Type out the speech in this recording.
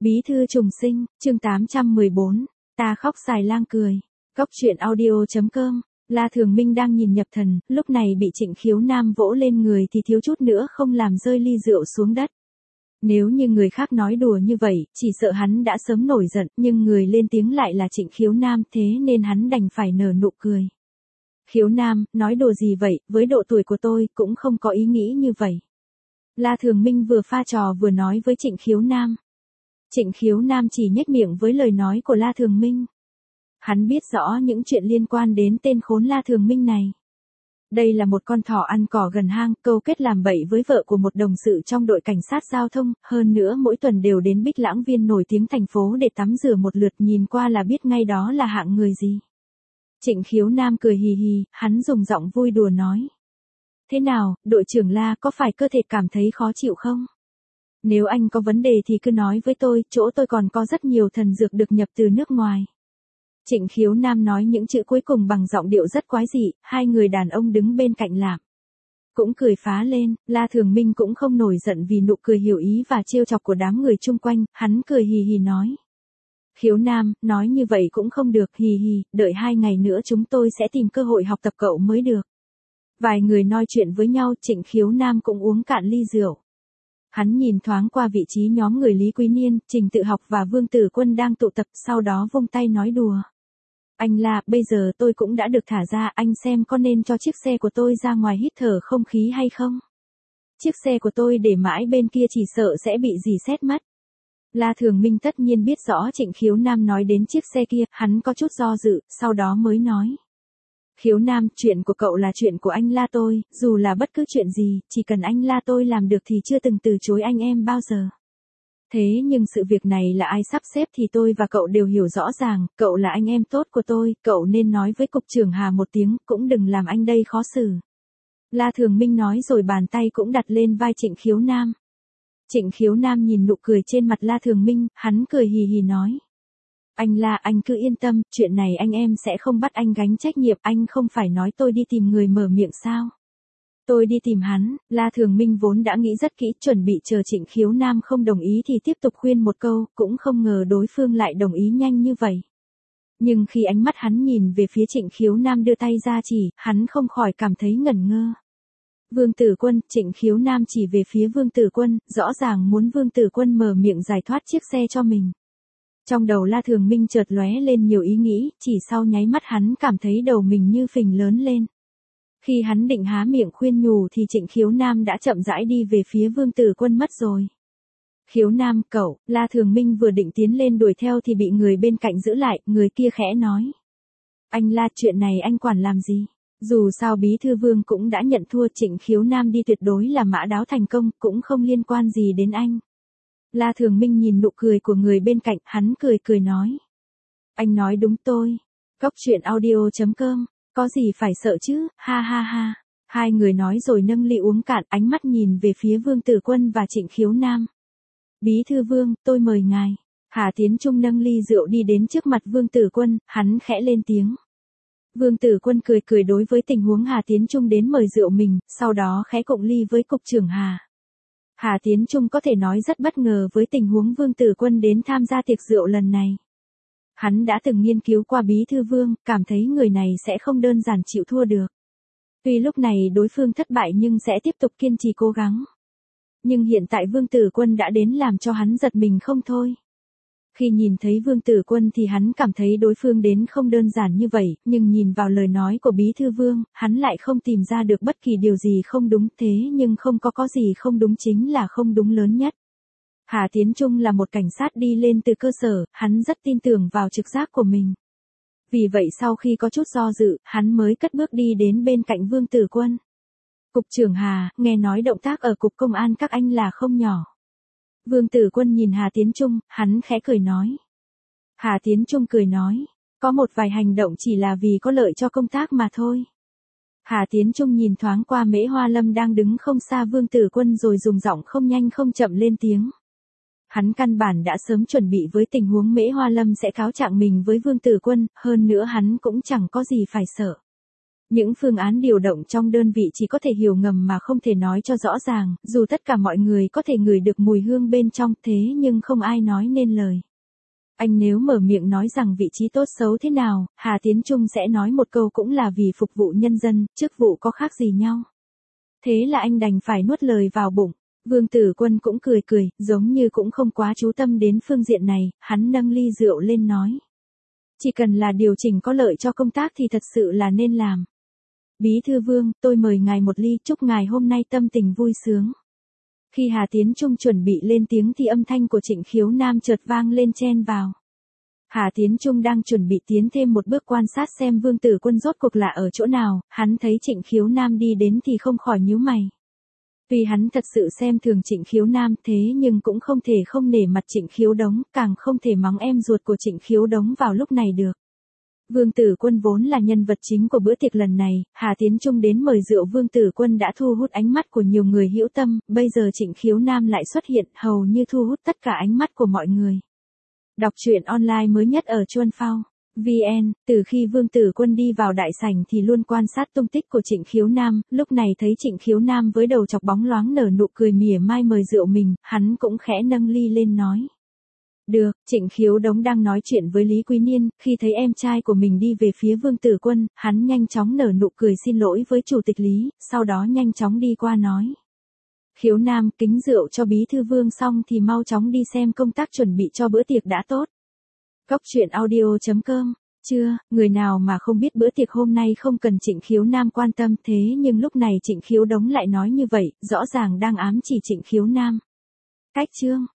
Bí thư trùng sinh, chương 814, ta khóc xài lang cười. Góc truyện audio.com, La Thường Minh đang nhìn nhập thần, lúc này bị Trịnh Khiếu Nam vỗ lên người thì thiếu chút nữa không làm rơi ly rượu xuống đất. Nếu như người khác nói đùa như vậy, chỉ sợ hắn đã sớm nổi giận, nhưng người lên tiếng lại là Trịnh Khiếu Nam, thế nên hắn đành phải nở nụ cười. Khiếu Nam, nói đùa gì vậy, với độ tuổi của tôi, cũng không có ý nghĩ như vậy. La Thường Minh vừa pha trò vừa nói với Trịnh Khiếu Nam. Trịnh Khiếu Nam chỉ nhếch miệng với lời nói của La Thường Minh. Hắn biết rõ những chuyện liên quan đến tên khốn La Thường Minh này. Đây là một con thỏ ăn cỏ gần hang, câu kết làm bậy với vợ của một đồng sự trong đội cảnh sát giao thông, hơn nữa mỗi tuần đều đến Bích Lãng Viên nổi tiếng thành phố để tắm rửa một lượt, nhìn qua là biết ngay đó là hạng người gì. Trịnh Khiếu Nam cười hì hì, hắn dùng giọng vui đùa nói. Thế nào, đội trưởng La, có phải cơ thể cảm thấy khó chịu không? Nếu anh có vấn đề thì cứ nói với tôi, chỗ tôi còn có rất nhiều thần dược được nhập từ nước ngoài. Trịnh Khiếu Nam nói những chữ cuối cùng bằng giọng điệu rất quái dị, hai người đàn ông đứng bên cạnh làm cũng cười phá lên. La Thường Minh cũng không nổi giận vì nụ cười hiểu ý và trêu chọc của đám người chung quanh, hắn cười hì hì nói. Khiếu Nam, nói như vậy cũng không được, hì hì, đợi 2 ngày nữa chúng tôi sẽ tìm cơ hội học tập cậu mới được. Vài người nói chuyện với nhau, Trịnh Khiếu Nam cũng uống cạn ly rượu. Hắn nhìn thoáng qua vị trí nhóm người Lý Quý Niên, Trình Tự Học và Vương Tử Quân đang tụ tập, sau đó vung tay nói đùa. Anh La, bây giờ tôi cũng đã được thả ra, anh xem có nên cho chiếc xe của tôi ra ngoài hít thở không khí hay không? Chiếc xe của tôi để mãi bên kia chỉ sợ sẽ bị dì xét mất. La Thường Minh tất nhiên biết rõ Trịnh Khiếu Nam nói đến chiếc xe kia, hắn có chút do dự, sau đó mới nói. Khiếu Nam, chuyện của cậu là chuyện của anh La tôi, dù là bất cứ chuyện gì, chỉ cần anh La tôi làm được thì chưa từng từ chối anh em bao giờ. Thế nhưng sự việc này là ai sắp xếp thì tôi và cậu đều hiểu rõ ràng, cậu là anh em tốt của tôi, cậu nên nói với cục trưởng Hà một tiếng, cũng đừng làm anh đây khó xử. La Thường Minh nói rồi bàn tay cũng đặt lên vai Trịnh Khiếu Nam. Trịnh Khiếu Nam nhìn nụ cười trên mặt La Thường Minh, hắn cười hì hì nói. Anh La, anh cứ yên tâm, chuyện này anh em sẽ không bắt anh gánh trách nhiệm, anh không phải nói tôi đi tìm người mở miệng sao? Tôi đi tìm hắn. La Thường Minh vốn đã nghĩ rất kỹ, chuẩn bị chờ Trịnh Khiếu Nam không đồng ý thì tiếp tục khuyên một câu, cũng không ngờ đối phương lại đồng ý nhanh như vậy. Nhưng khi ánh mắt hắn nhìn về phía Trịnh Khiếu Nam đưa tay ra chỉ, hắn không khỏi cảm thấy ngẩn ngơ. Vương Tử Quân, Trịnh Khiếu Nam chỉ về phía Vương Tử Quân, rõ ràng muốn Vương Tử Quân mở miệng giải thoát chiếc xe cho mình. Trong đầu La Thường Minh chợt lóe lên nhiều ý nghĩ, chỉ sau nháy mắt hắn cảm thấy đầu mình như phình lớn lên. Khi hắn định há miệng khuyên nhủ thì Trịnh Khiếu Nam đã chậm rãi đi về phía Vương Tử Quân mất rồi. Khiếu Nam, cậu, La Thường Minh vừa định tiến lên đuổi theo thì bị người bên cạnh giữ lại, người kia khẽ nói. Anh La, chuyện này anh quản làm gì? Dù sao Bí Thư Vương cũng đã nhận thua, Trịnh Khiếu Nam đi tuyệt đối là mã đáo thành công, cũng không liên quan gì đến anh. La Thường Minh nhìn nụ cười của người bên cạnh, hắn cười nói. Anh nói đúng tôi. Góc truyện audio.com, có gì phải sợ chứ, ha ha ha. Hai người nói rồi nâng ly uống cạn, ánh mắt nhìn về phía Vương Tử Quân và Trịnh Khiếu Nam. Bí Thư Vương, tôi mời ngài. Hà Tiến Trung nâng ly rượu đi đến trước mặt Vương Tử Quân, hắn khẽ lên tiếng. Vương Tử Quân cười đối với tình huống Hà Tiến Trung đến mời rượu mình, sau đó khẽ cộng ly với cục trưởng Hà. Hà Tiến Trung có thể nói rất bất ngờ với tình huống Vương Tử Quân đến tham gia tiệc rượu lần này. Hắn đã từng nghiên cứu qua Bí Thư Vương, cảm thấy người này sẽ không đơn giản chịu thua được. Tuy lúc này đối phương thất bại nhưng sẽ tiếp tục kiên trì cố gắng. Nhưng hiện tại Vương Tử Quân đã đến làm cho hắn giật mình không thôi. Khi nhìn thấy Vương Tử Quân thì hắn cảm thấy đối phương đến không đơn giản như vậy, nhưng nhìn vào lời nói của Bí Thư Vương, hắn lại không tìm ra được bất kỳ điều gì không đúng, thế nhưng không có gì không đúng chính là không đúng lớn nhất. Hà Tiến Trung là một cảnh sát đi lên từ cơ sở, hắn rất tin tưởng vào trực giác của mình. Vì vậy sau khi có chút do dự, hắn mới cất bước đi đến bên cạnh Vương Tử Quân. Cục trưởng Hà, nghe nói động tác ở cục công an các anh là không nhỏ. Vương Tử Quân nhìn Hà Tiến Trung, hắn khẽ cười nói. Hà Tiến Trung cười nói, có một vài hành động chỉ là vì có lợi cho công tác mà thôi. Hà Tiến Trung nhìn thoáng qua Mễ Hoa Lâm đang đứng không xa Vương Tử Quân rồi dùng giọng không nhanh không chậm lên tiếng. Hắn căn bản đã sớm chuẩn bị với tình huống Mễ Hoa Lâm sẽ cáo trạng mình với Vương Tử Quân, hơn nữa hắn cũng chẳng có gì phải sợ. Những phương án điều động trong đơn vị chỉ có thể hiểu ngầm mà không thể nói cho rõ ràng, dù tất cả mọi người có thể ngửi được mùi hương bên trong thế nhưng không ai nói nên lời. Anh nếu mở miệng nói rằng vị trí tốt xấu thế nào, Hà Tiến Trung sẽ nói một câu cũng là vì phục vụ nhân dân, chức vụ có khác gì nhau. Thế là anh đành phải nuốt lời vào bụng. Vương Tử Quân cũng cười cười, giống như cũng không quá chú tâm đến phương diện này, hắn nâng ly rượu lên nói. Chỉ cần là điều chỉnh có lợi cho công tác thì thật sự là nên làm. Bí thư Vương, tôi mời ngài một ly, chúc ngài hôm nay tâm tình vui sướng. Khi Hà Tiến Trung chuẩn bị lên tiếng thì âm thanh của Trịnh Khiếu Nam chợt vang lên chen vào. Hà Tiến Trung đang chuẩn bị tiến thêm một bước quan sát xem Vương Tử Quân rốt cuộc là ở chỗ nào, hắn thấy Trịnh Khiếu Nam đi đến thì không khỏi nhíu mày. Vì hắn thật sự xem thường Trịnh Khiếu Nam thế nhưng cũng không thể không nể mặt Trịnh Khiếu Đống, càng không thể mắng em ruột của Trịnh Khiếu Đống vào lúc này được. Vương Tử Quân vốn là nhân vật chính của bữa tiệc lần này, Hà Tiến Trung đến mời rượu Vương Tử Quân đã thu hút ánh mắt của nhiều người hữu tâm, bây giờ Trịnh Khiếu Nam lại xuất hiện hầu như thu hút tất cả ánh mắt của mọi người. Đọc truyện online mới nhất ở Chuan Phao VN, từ khi Vương Tử Quân đi vào đại sảnh thì luôn quan sát tung tích của Trịnh Khiếu Nam, lúc này thấy Trịnh Khiếu Nam với đầu chọc bóng loáng nở nụ cười mỉa mai mời rượu mình, hắn cũng khẽ nâng ly lên nói. Được, Trịnh Khiếu Đống đang nói chuyện với Lý Quý Niên, khi thấy em trai của mình đi về phía Vương Tử Quân, hắn nhanh chóng nở nụ cười xin lỗi với Chủ tịch Lý, sau đó nhanh chóng đi qua nói. Khiếu Nam, kính rượu cho Bí thư Vương xong thì mau chóng đi xem công tác chuẩn bị cho bữa tiệc đã tốt. Cốc truyện audio.com. Chưa, người nào mà không biết bữa tiệc hôm nay không cần Trịnh Khiếu Nam quan tâm thế nhưng lúc này Trịnh Khiếu Đống lại nói như vậy, rõ ràng đang ám chỉ Trịnh Khiếu Nam. Cách chương.